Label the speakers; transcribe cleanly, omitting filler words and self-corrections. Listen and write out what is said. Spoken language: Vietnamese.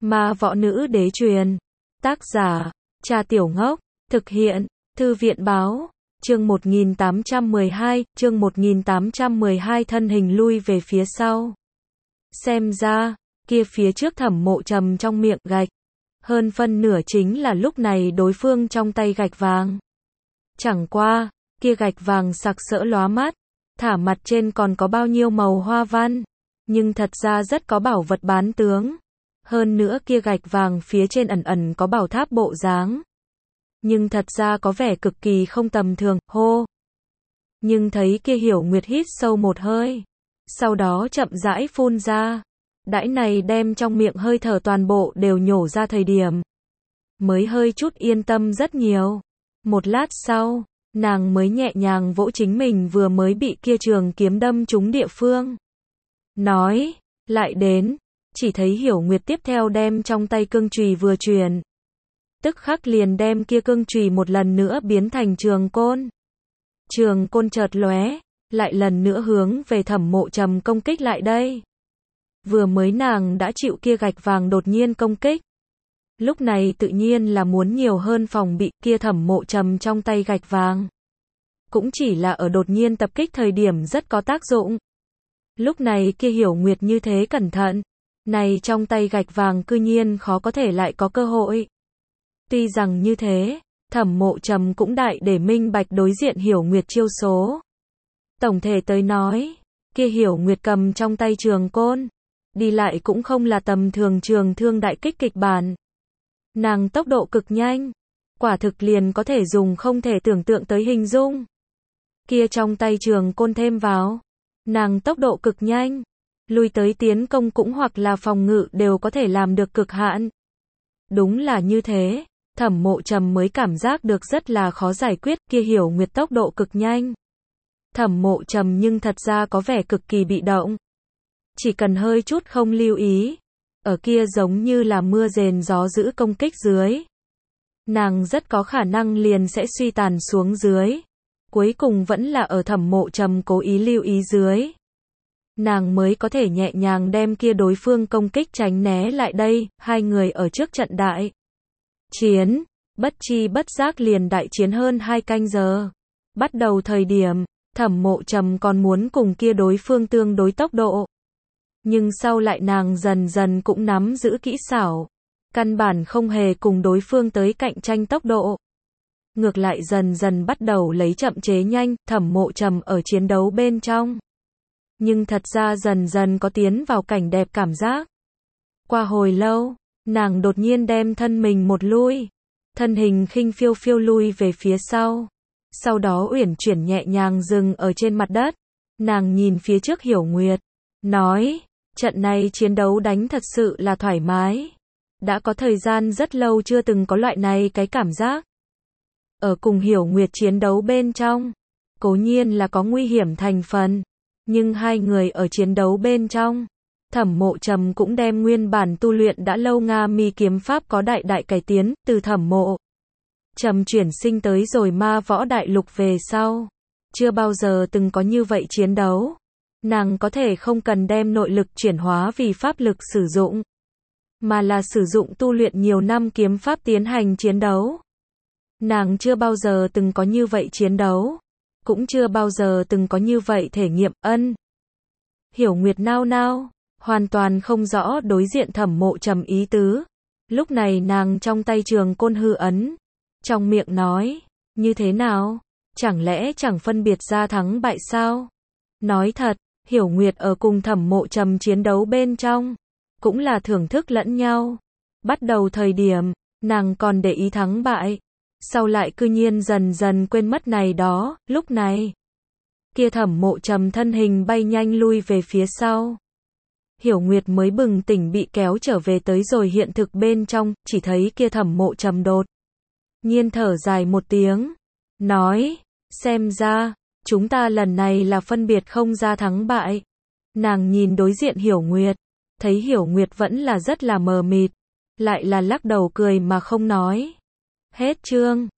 Speaker 1: Ma võ nữ đế truyền. Tác giả, Trà Tiểu Ngốc. Thực hiện, Thư viện báo. Chương 1812, thân hình lui về phía sau. Xem ra, kia phía trước Thẩm Mộ Trầm trong miệng gạch. Hơn phân nửa chính là lúc này đối phương trong tay gạch vàng. Chẳng qua, kia gạch vàng sặc sỡ lóa mắt. Thả mặt trên còn có bao nhiêu màu hoa văn. Nhưng thật ra rất có bảo vật bán tướng. Hơn nữa kia gạch vàng phía trên ẩn ẩn có bảo tháp bộ dáng. Nhưng thật ra có vẻ cực kỳ không tầm thường, hô. Nhưng thấy kia Hiểu Nguyệt hít sâu một hơi. Sau đó chậm rãi phun ra. Đãi này đem trong miệng hơi thở toàn bộ đều nhổ ra thời điểm. Mới hơi chút yên tâm rất nhiều. Một lát sau, nàng mới nhẹ nhàng vỗ chính mình vừa mới bị kia trường kiếm đâm trúng địa phương. Nói, lại đến, chỉ thấy Hiểu Nguyệt tiếp theo đem trong tay cương chùy vừa truyền. Tức khắc liền đem kia cương chùy một lần nữa biến thành trường côn. Trường côn chợt lóe, lại lần nữa hướng về Thẩm Mộ Trầm công kích lại đây. Vừa mới nàng đã chịu kia gạch vàng đột nhiên công kích. Lúc này tự nhiên là muốn nhiều hơn phòng bị kia Thẩm Mộ Trầm trong tay gạch vàng. Cũng chỉ là ở đột nhiên tập kích thời điểm rất có tác dụng. Lúc này kia Hiểu Nguyệt như thế cẩn thận. Này trong tay gạch vàng cư nhiên khó có thể lại có cơ hội. Tuy rằng như thế, Thẩm Mộ Trầm cũng đại để minh bạch đối diện Hiểu Nguyệt chiêu số. Tổng thể tới nói, kia Hiểu Nguyệt cầm trong tay trường côn. Đi lại cũng không là tầm thường trường thương đại kích kịch bản. Nàng tốc độ cực nhanh. Quả thực liền có thể dùng không thể tưởng tượng tới hình dung. Kia trong tay trường côn thêm vào. Nàng tốc độ cực nhanh. Lui tới tiến công cũng hoặc là phòng ngự đều có thể làm được cực hạn. Đúng là như thế. Thẩm Mộ Trầm mới cảm giác được rất là khó giải quyết, kia Hiểu Nguyệt tốc độ cực nhanh. Thẩm Mộ Trầm nhưng thật ra có vẻ cực kỳ bị động. Chỉ cần hơi chút không lưu ý. Ở kia giống như là mưa rền gió dữ công kích dưới. Nàng rất có khả năng liền sẽ suy tàn xuống dưới. Cuối cùng vẫn là ở Thẩm Mộ Trầm cố ý lưu ý dưới. Nàng mới có thể nhẹ nhàng đem kia đối phương công kích tránh né lại đây, hai người ở trước trận đại. Chiến, bất chi bất giác liền đại chiến hơn 2 canh giờ. Bắt đầu thời điểm, Thẩm Mộ Trầm còn muốn cùng kia đối phương tương đối tốc độ. Nhưng sau lại nàng dần dần cũng nắm giữ kỹ xảo. Căn bản không hề cùng đối phương tới cạnh tranh tốc độ. Ngược lại dần dần bắt đầu lấy chậm chế nhanh, Thẩm Mộ Trầm ở chiến đấu bên trong. Nhưng thật ra dần dần có tiến vào cảnh đẹp cảm giác. Qua hồi lâu, nàng đột nhiên đem thân mình một lui. Thân hình khinh phiêu phiêu lui về phía sau. Sau đó uyển chuyển nhẹ nhàng dừng ở trên mặt đất. Nàng nhìn phía trước Hiểu Nguyệt. Nói, trận này chiến đấu đánh thật sự là thoải mái. Đã có thời gian rất lâu chưa từng có loại này cái cảm giác. Ở cùng Hiểu Nguyệt chiến đấu bên trong. Cố nhiên là có nguy hiểm thành phần. Nhưng hai người ở chiến đấu bên trong. Thẩm Mộ Trầm cũng đem nguyên bản tu luyện đã lâu Nga Mi kiếm pháp có đại đại cải tiến, từ Thẩm Mộ Trầm chuyển sinh tới rồi Ma Võ Đại Lục về sau. Chưa bao giờ từng có như vậy chiến đấu. Nàng có thể không cần đem nội lực chuyển hóa vì pháp lực sử dụng. Mà là sử dụng tu luyện nhiều năm kiếm pháp tiến hành chiến đấu. Nàng chưa bao giờ từng có như vậy chiến đấu. Cũng chưa bao giờ từng có như vậy thể nghiệm. Hiểu Nguyệt nao nao. Hoàn toàn không rõ đối diện Thẩm Mộ Trầm ý tứ. Lúc này nàng trong tay trường côn hư ấn. Trong miệng nói, như thế nào? Chẳng lẽ chẳng phân biệt ra thắng bại sao? Nói thật, Hiểu Nguyệt ở cùng Thẩm Mộ Trầm chiến đấu bên trong. Cũng là thưởng thức lẫn nhau. Bắt đầu thời điểm, nàng còn để ý thắng bại. Sau lại cư nhiên dần dần quên mất này đó, lúc này. Kia Thẩm Mộ Trầm thân hình bay nhanh lui về phía sau. Hiểu Nguyệt mới bừng tỉnh bị kéo trở về tới rồi hiện thực bên trong, chỉ thấy kia Thẩm Mộ Trầm đột nhiên thở dài một tiếng. Nói, xem ra, chúng ta lần này là phân biệt không ra thắng bại. Nàng nhìn đối diện Hiểu Nguyệt. Thấy Hiểu Nguyệt vẫn là rất là mờ mịt. Lại là lắc đầu cười mà không nói. Hết chương.